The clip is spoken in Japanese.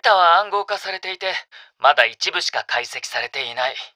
タは暗号化されていて、まだ一部しか解析されていない。